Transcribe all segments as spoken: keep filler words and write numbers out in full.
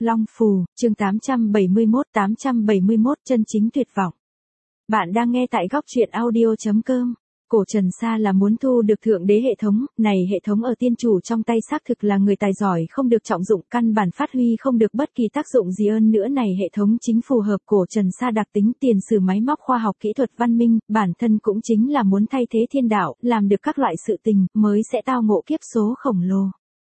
Long Phù, chương tám trăm bảy mươi mốt, tám trăm bảy mươi mốt chân chính tuyệt vọng. Bạn đang nghe tại góc truyện audio.com. Cổ Trần Sa là muốn thu được thượng đế hệ thống, này hệ thống ở tiên chủ trong tay xác thực là người tài giỏi không được trọng dụng, căn bản phát huy không được bất kỳ tác dụng gì hơn nữa. Này hệ thống chính phù hợp Cổ Trần Sa đặc tính tiền sử máy móc khoa học kỹ thuật văn minh, bản thân cũng chính là muốn thay thế thiên đạo, làm được các loại sự tình, mới sẽ tao ngộ kiếp số khổng lồ.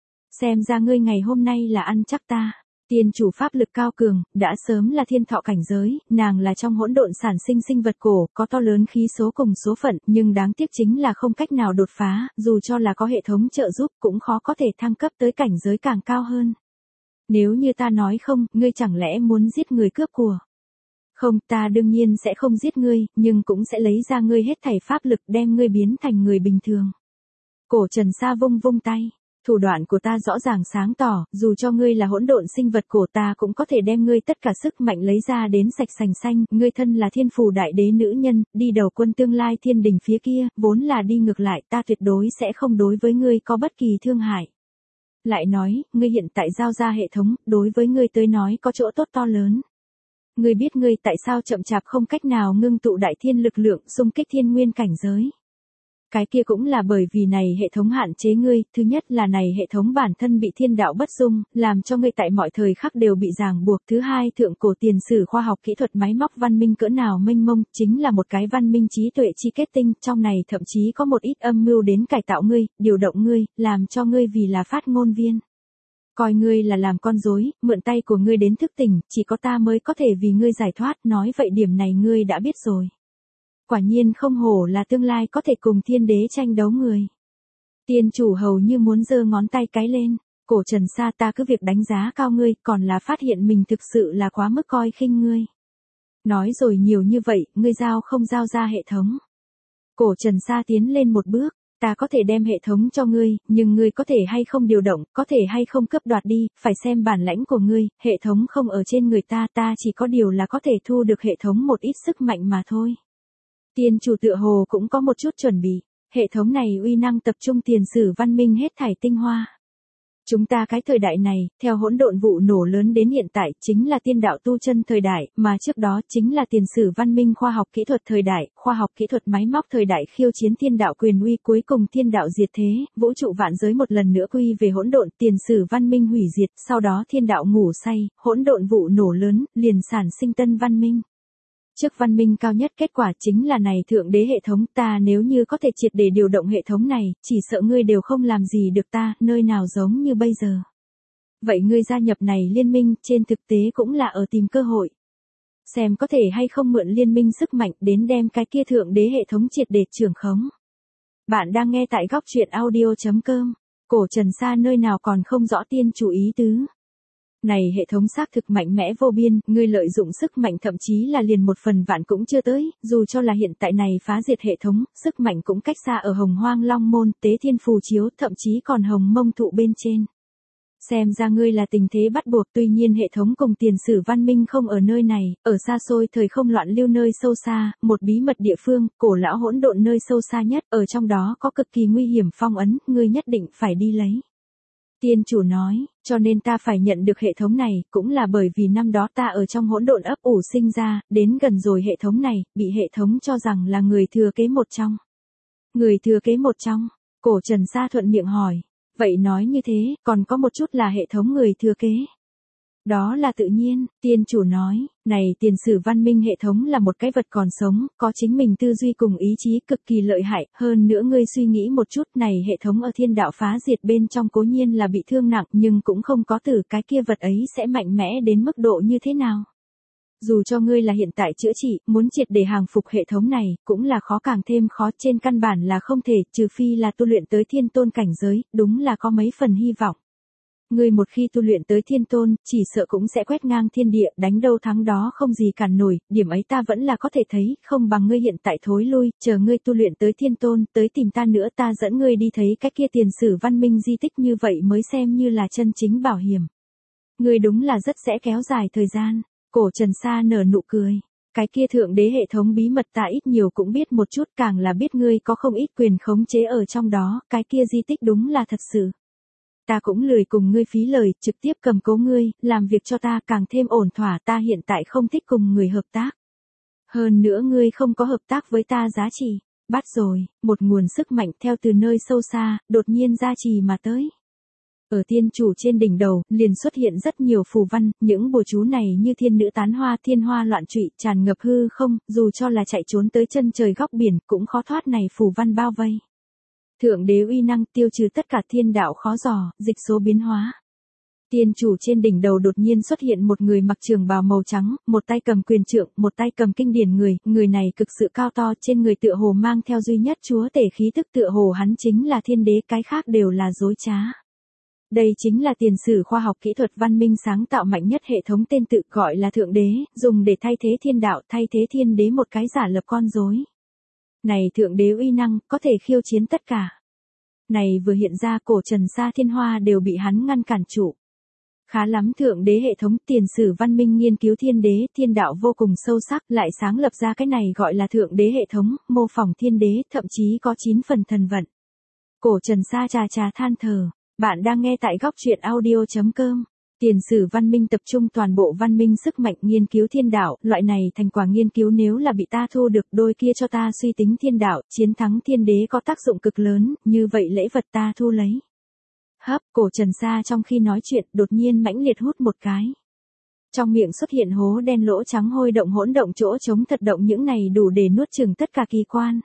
Xem ra ngươi ngày hôm nay là ăn chắc ta. Tiên chủ pháp lực cao cường, đã sớm là thiên thọ cảnh giới, nàng là trong hỗn độn sản sinh sinh vật cổ, có to lớn khí số cùng số phận, nhưng đáng tiếc chính là không cách nào đột phá, dù cho là có hệ thống trợ giúp cũng khó có thể thăng cấp tới cảnh giới càng cao hơn. Nếu như ta nói không, ngươi chẳng lẽ muốn giết người cướp của? Không, ta đương nhiên sẽ không giết ngươi, nhưng cũng sẽ lấy ra ngươi hết thảy pháp lực đem ngươi biến thành người bình thường. Cổ Trần Sa vung vung tay. Thủ đoạn của ta rõ ràng sáng tỏ, dù cho ngươi là hỗn độn sinh vật cổ ta cũng có thể đem ngươi tất cả sức mạnh lấy ra đến sạch sành xanh, ngươi thân là thiên phù đại đế nữ nhân, đi đầu quân tương lai thiên đình phía kia, vốn là đi ngược lại, ta tuyệt đối sẽ không đối với ngươi có bất kỳ thương hại. Lại nói, ngươi hiện tại giao ra hệ thống, đối với ngươi tới nói có chỗ tốt to lớn. Ngươi biết ngươi tại sao chậm chạp không cách nào ngưng tụ đại thiên lực lượng, xung kích thiên nguyên cảnh giới. Cái kia cũng là bởi vì này hệ thống hạn chế ngươi, thứ nhất là này hệ thống bản thân bị thiên đạo bất dung, làm cho ngươi tại mọi thời khắc đều bị ràng buộc, thứ hai thượng cổ tiền sử khoa học kỹ thuật máy móc văn minh cỡ nào mênh mông, chính là một cái văn minh trí tuệ chi kết tinh, trong này thậm chí có một ít âm mưu đến cải tạo ngươi, điều động ngươi, làm cho ngươi vì là phát ngôn viên. Coi ngươi là làm con rối, mượn tay của ngươi đến thức tỉnh, chỉ có ta mới có thể vì ngươi giải thoát, nói vậy điểm này ngươi đã biết rồi. Quả nhiên không hổ là tương lai có thể cùng thiên đế tranh đấu người. Tiên chủ hầu như muốn giơ ngón tay cái lên, Cổ Trần Sa ta cứ việc đánh giá cao ngươi, còn là phát hiện mình thực sự là quá mức coi khinh ngươi. Nói rồi nhiều như vậy, ngươi giao không giao ra hệ thống. Cổ Trần Sa tiến lên một bước, ta có thể đem hệ thống cho ngươi, nhưng ngươi có thể hay không điều động, có thể hay không cướp đoạt đi, phải xem bản lãnh của ngươi, hệ thống không ở trên người ta, ta chỉ có điều là có thể thu được hệ thống một ít sức mạnh mà thôi. Tiên chủ tựa hồ cũng có một chút chuẩn bị, hệ thống này uy năng tập trung tiền sử văn minh hết thảy tinh hoa. Chúng ta cái thời đại này, theo hỗn độn vụ nổ lớn đến hiện tại, chính là tiên đạo tu chân thời đại, mà trước đó chính là tiền sử văn minh khoa học kỹ thuật thời đại, khoa học kỹ thuật máy móc thời đại khiêu chiến thiên đạo quyền uy, cuối cùng thiên đạo diệt thế, vũ trụ vạn giới một lần nữa quy về hỗn độn, tiền sử văn minh hủy diệt, sau đó thiên đạo ngủ say, hỗn độn vụ nổ lớn, liền sản sinh tân văn minh. Trước văn minh cao nhất kết quả chính là này thượng đế hệ thống, ta nếu như có thể triệt để điều động hệ thống này, chỉ sợ ngươi đều không làm gì được ta, nơi nào giống như bây giờ. Vậy ngươi gia nhập này liên minh, trên thực tế cũng là ở tìm cơ hội. Xem có thể hay không mượn liên minh sức mạnh đến đem cái kia thượng đế hệ thống triệt để trưởng khống. Bạn đang nghe tại góc truyện audio.com, Cổ Trần Sa nơi nào còn không rõ tiên chủ ý tứ. Này hệ thống xác thực mạnh mẽ vô biên, ngươi lợi dụng sức mạnh thậm chí là liền một phần vạn cũng chưa tới, dù cho là hiện tại này phá diệt hệ thống, sức mạnh cũng cách xa ở Hồng Hoang Long Môn, Tế Thiên Phù Chiếu, thậm chí còn Hồng Mông Thụ bên trên. Xem ra ngươi là tình thế bắt buộc, tuy nhiên hệ thống cùng tiền sử văn minh không ở nơi này, ở xa xôi thời không loạn lưu nơi sâu xa, một bí mật địa phương, cổ lão hỗn độn nơi sâu xa nhất, ở trong đó có cực kỳ nguy hiểm phong ấn, ngươi nhất định phải đi lấy. Tiên chủ nói, cho nên ta phải nhận được hệ thống này, cũng là bởi vì năm đó ta ở trong hỗn độn ấp ủ sinh ra, đến gần rồi hệ thống này, bị hệ thống cho rằng là người thừa kế một trong. Người thừa kế một trong, Cổ Trần Sa thuận miệng hỏi, vậy nói như thế, còn có một chút là hệ thống người thừa kế. Đó là tự nhiên, tiên chủ nói, này tiền sử văn minh hệ thống là một cái vật còn sống, có chính mình tư duy cùng ý chí cực kỳ lợi hại, hơn nữa ngươi suy nghĩ một chút, này hệ thống ở thiên đạo phá diệt bên trong cố nhiên là bị thương nặng, nhưng cũng không có từ cái kia vật ấy sẽ mạnh mẽ đến mức độ như thế nào. Dù cho ngươi là hiện tại chữa trị, muốn triệt để hàng phục hệ thống này, cũng là khó càng thêm khó, trên căn bản là không thể, trừ phi là tu luyện tới thiên tôn cảnh giới, đúng là có mấy phần hy vọng. Ngươi một khi tu luyện tới thiên tôn, chỉ sợ cũng sẽ quét ngang thiên địa, đánh đâu thắng đó không gì cản nổi, điểm ấy ta vẫn là có thể thấy, không bằng ngươi hiện tại thối lui, chờ ngươi tu luyện tới thiên tôn, tới tìm ta nữa, ta dẫn ngươi đi thấy cái kia tiền sử văn minh di tích, như vậy mới xem như là chân chính bảo hiểm. Ngươi đúng là rất sẽ kéo dài thời gian. Cổ Trần Sa nở nụ cười. Cái kia thượng đế hệ thống bí mật ta ít nhiều cũng biết một chút, càng là biết ngươi có không ít quyền khống chế ở trong đó, cái kia di tích đúng là thật sự. ta cũng lười cùng ngươi phí lời, trực tiếp cầm cố ngươi, làm việc cho ta càng thêm ổn thỏa, ta hiện tại không thích cùng người hợp tác. Hơn nữa ngươi không có hợp tác với ta giá trị. Bắt rồi, một nguồn sức mạnh theo từ nơi sâu xa, đột nhiên ra trì mà tới. Ở tiên chủ trên đỉnh đầu, liền xuất hiện rất nhiều phù văn, những bùa chú này như thiên nữ tán hoa, thiên hoa loạn trụy, tràn ngập hư không, dù cho là chạy trốn tới chân trời góc biển, cũng khó thoát này phù văn bao vây. Thượng đế uy năng tiêu trừ tất cả thiên đạo khó dò, dịch số biến hóa. Tiên chủ trên đỉnh đầu đột nhiên xuất hiện một người mặc trường bào màu trắng, một tay cầm quyền trượng, một tay cầm kinh điển người, người này cực sự cao to, trên người tựa hồ mang theo duy nhất chúa tể khí tức, tựa hồ hắn chính là thiên đế, cái khác đều là dối trá. Đây chính là tiền sử khoa học kỹ thuật văn minh sáng tạo mạnh nhất hệ thống, tên tự gọi là thượng đế, dùng để thay thế thiên đạo, thay thế thiên đế một cái giả lập con rối. Này thượng đế uy năng, có thể khiêu chiến tất cả. Này vừa hiện ra, cổ trần sa thiên hoa đều bị hắn ngăn cản trụ. Khá lắm, thượng đế hệ thống tiền sử văn minh nghiên cứu thiên đế, thiên đạo vô cùng sâu sắc, lại sáng lập ra cái này gọi là thượng đế hệ thống, mô phỏng thiên đế, thậm chí có chín phần thần vận. Cổ trần sa trà trà than thở, bạn đang nghe tại góc truyện audio chấm com. Tiền sử văn minh tập trung toàn bộ văn minh sức mạnh nghiên cứu thiên đạo, loại này thành quả nghiên cứu nếu là bị ta thu được, đôi kia cho ta suy tính thiên đạo, chiến thắng thiên đế có tác dụng cực lớn, như vậy lễ vật ta thu lấy. Hấp, cổ trần sa trong khi nói chuyện, đột nhiên mãnh liệt hút một cái. Trong miệng xuất hiện hố đen lỗ trắng hôi động hỗn động chỗ trống thật động, những này đủ để nuốt chửng tất cả kỳ quan.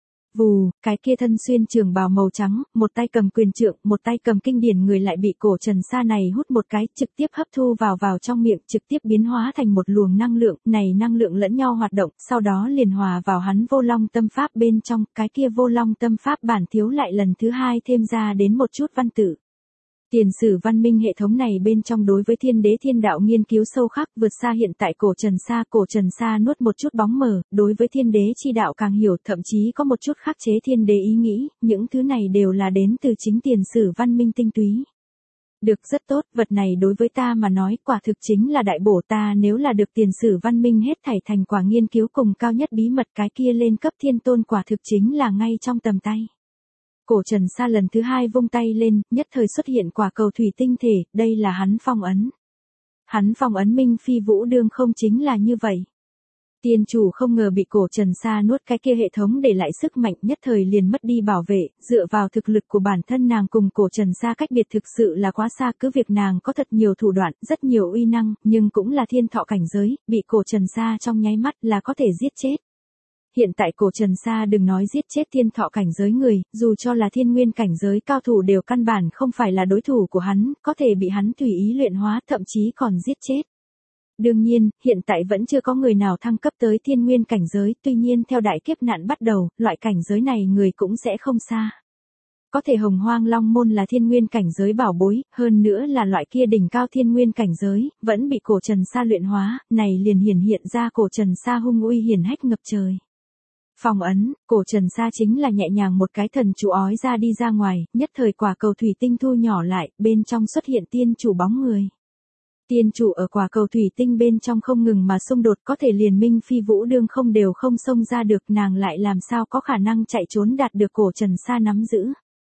Vù, cái kia thân xuyên trường bào màu trắng, một tay cầm quyền trượng, một tay cầm kinh điển người lại bị cổ trần sa này hút một cái, trực tiếp hấp thu vào vào trong miệng, trực tiếp biến hóa thành một luồng năng lượng, này năng lượng lẫn nhau hoạt động, sau đó liền hòa vào hắn vô long tâm pháp bên trong, cái kia vô long tâm pháp bản thiếu lại lần thứ hai thêm ra đến một chút văn tự. Tiền sử văn minh hệ thống này bên trong đối với thiên đế thiên đạo nghiên cứu sâu khắc, vượt xa hiện tại cổ trần sa, cổ trần sa nuốt một chút bóng mờ, đối với thiên đế chi đạo càng hiểu, thậm chí có một chút khắc chế thiên đế ý nghĩ, những thứ này đều là đến từ chính tiền sử văn minh tinh túy. Được, rất tốt, vật này đối với ta mà nói quả thực chính là đại bổ, ta nếu là được tiền sử văn minh hết thảy thành quả nghiên cứu cùng cao nhất bí mật, cái kia lên cấp thiên tôn quả thực chính là ngay trong tầm tay. Cổ trần sa lần thứ hai vung tay lên, nhất thời xuất hiện quả cầu thủy tinh thể, đây là hắn phong ấn. Hắn phong ấn Minh Phi Vũ Đương không chính là như vậy. Tiên chủ không ngờ bị cổ trần sa nuốt cái kia hệ thống để lại sức mạnh, nhất thời liền mất đi bảo vệ, dựa vào thực lực của bản thân nàng cùng cổ trần sa cách biệt thực sự là quá xa, cứ việc nàng có thật nhiều thủ đoạn, rất nhiều uy năng, nhưng cũng là thiên thọ cảnh giới, bị cổ trần sa trong nháy mắt là có thể giết chết. Hiện tại cổ trần sa đừng nói giết chết thiên thọ cảnh giới người, dù cho là thiên nguyên cảnh giới cao thủ đều căn bản không phải là đối thủ của hắn, có thể bị hắn tùy ý luyện hóa, thậm chí còn giết chết. Đương nhiên, hiện tại vẫn chưa có người nào thăng cấp tới thiên nguyên cảnh giới, tuy nhiên theo đại kiếp nạn bắt đầu, loại cảnh giới này người cũng sẽ không xa. Có thể hồng hoang long môn là thiên nguyên cảnh giới bảo bối, hơn nữa là loại kia đỉnh cao thiên nguyên cảnh giới, vẫn bị cổ trần sa luyện hóa, này liền hiển hiện ra cổ trần sa hung uy hiển hách ngập trời. Phong ấn, cổ trần sa chính là nhẹ nhàng một cái thần chú ói ra đi ra ngoài, nhất thời quả cầu thủy tinh thu nhỏ lại, bên trong xuất hiện tiên chủ bóng người. Tiên chủ ở quả cầu thủy tinh bên trong không ngừng mà xung đột, có thể liền Minh Phi Vũ Đương không đều không xông ra được, nàng lại làm sao có khả năng chạy trốn đạt được cổ trần sa nắm giữ.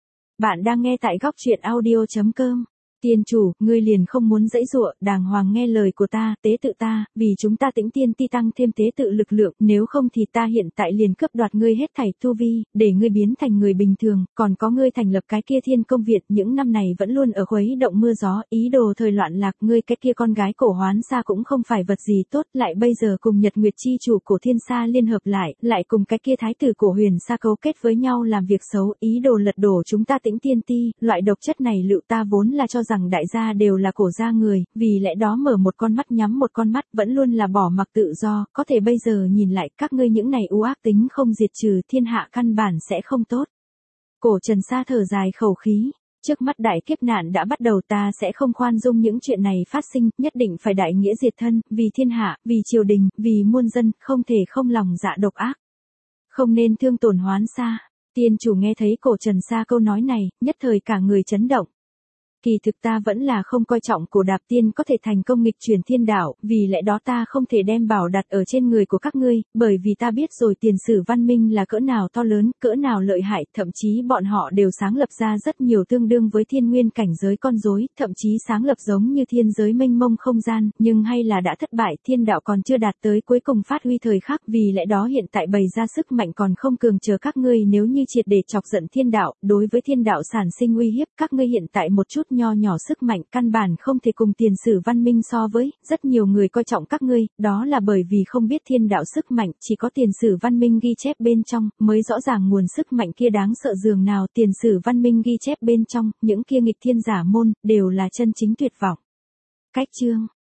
Bạn đang nghe tại góc truyện audio chấm com. Tiên chủ, ngươi liền không muốn dãy dụa, đàng hoàng nghe lời của ta, tế tự ta, vì chúng ta tĩnh tiên ti tăng thêm tế tự lực lượng, nếu không thì ta hiện tại liền cướp đoạt ngươi hết thảy tu vi, để ngươi biến thành người bình thường, còn có ngươi thành lập cái kia thiên công viện, những năm này vẫn luôn ở khuấy động mưa gió, ý đồ thời loạn lạc, ngươi cái kia con gái cổ hoán xa cũng không phải vật gì tốt, lại bây giờ cùng Nhật Nguyệt chi chủ cổ thiên sa liên hợp lại, lại cùng cái kia thái tử cổ huyền sa cấu kết với nhau làm việc xấu, ý đồ lật đổ chúng ta tĩnh tiên ti, loại độc chất này lựu ta vốn là cho rằng đại gia đều là cổ gia người, vì lẽ đó mở một con mắt nhắm một con mắt, vẫn luôn là bỏ mặc tự do, có thể bây giờ nhìn lại các ngươi những này u ác tính không diệt trừ, thiên hạ căn bản sẽ không tốt. Cổ trần sa thở dài khẩu khí, trước mắt đại kiếp nạn đã bắt đầu, ta sẽ không khoan dung những chuyện này phát sinh, nhất định phải đại nghĩa diệt thân, vì thiên hạ, vì triều đình, vì muôn dân, không thể không lòng dạ độc ác. Không nên thương tổn hoán xa. Tiên chủ nghe thấy cổ trần sa câu nói này, nhất thời cả người chấn động. kỳ thực ta vẫn là không coi trọng cổ đạp tiên có thể thành công nghịch chuyển thiên đạo, vì lẽ đó ta không thể đem bảo đặt ở trên người của các ngươi, bởi vì ta biết rồi tiền sử văn minh là cỡ nào to lớn, cỡ nào lợi hại, thậm chí bọn họ đều sáng lập ra rất nhiều tương đương với thiên nguyên cảnh giới con rối, thậm chí sáng lập giống như thiên giới mênh mông không gian, nhưng hay là đã thất bại, thiên đạo còn chưa đạt tới cuối cùng phát huy thời khắc, vì lẽ đó hiện tại bày ra sức mạnh còn không cường chờ các ngươi, nếu như triệt để chọc giận thiên đạo, đối với thiên đạo sản sinh uy hiếp, các ngươi hiện tại một chút nho nhỏ sức mạnh căn bản không thể cùng tiền sử văn minh so với, rất nhiều người coi trọng các ngươi, đó là bởi vì không biết thiên đạo sức mạnh, chỉ có tiền sử văn minh ghi chép bên trong, mới rõ ràng nguồn sức mạnh kia đáng sợ dường nào, tiền sử văn minh ghi chép bên trong, những kia nghịch thiên giả môn, đều là chân chính tuyệt vọng. Cách chương